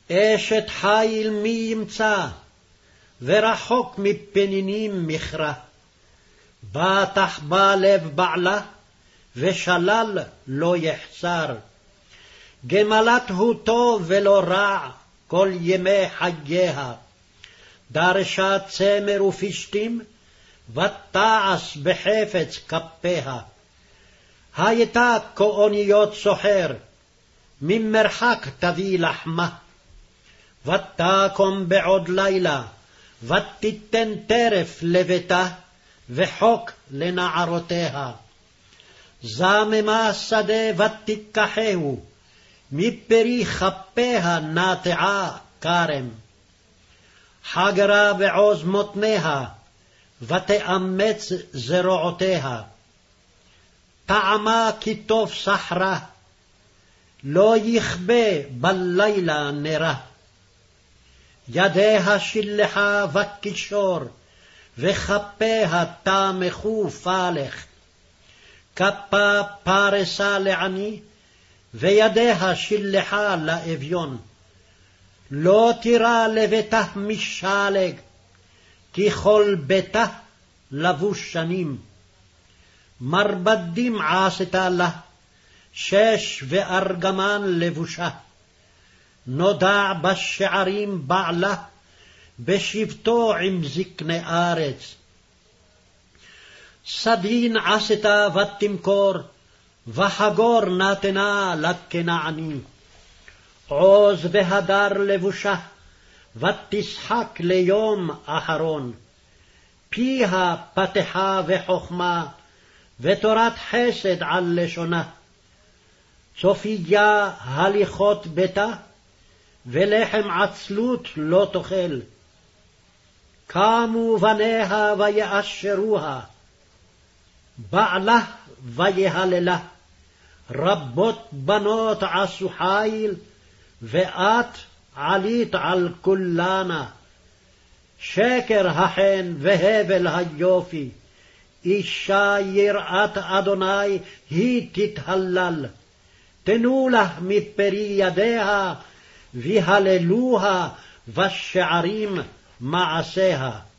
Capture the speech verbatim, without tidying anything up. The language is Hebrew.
אשת חיל מי ימצא, ורחוק מפנינים מכרה. בטח בה לב בעלה, ושלל לא יחסר. גמלת הוא טוב ולא רע, כל ימי חייה. דרשה צמר ופשתים, ותעש בחפץ כפיה. הייתה כאוניות סוחר, ממרחק תביא לחמה. ותקום בעוד לילה, ותיתן טרף לביתה, וחוק לנערותיה. זממה שדה ותיקחהו, מפרי כפיה נטעה כרם. חגרה בעוז מותניה, ותאמץ זרועותיה. טעמה כי טוב סחרה, לא יכבה בלילה נרה. ידיה שלחה וקישור, וכפיה תמכו פלך. כפה פרסה לעני, וידיה שלחה לאביון. לא תירא לביתה משלג, כי כל ביתה לבוש שנים. מרבדים עשתה לה, שש וארגמן לבושה. נודע בשערים בעלה, בשבטו עם זקני ארץ. סדין עשתה ותמכור, וחגור נתנה לכנעני. עוז והדר לבושה, ותשחק ליום אחרון. פיה פתחה וחוכמה, ותורת חסד על לשונה. צופיה הליכות ביתה, ולחם עצלות לא תאכל. קמו בניה ויאשרוה, בעלה ויהללה. רבות בנות עשו חיל, ואת עלית על כולנה. שקר החן והבל היופי, אישה יראת אדוני היא תתהלל. תנו לה מפרי ידיה, והללוה בשערים מעשיה.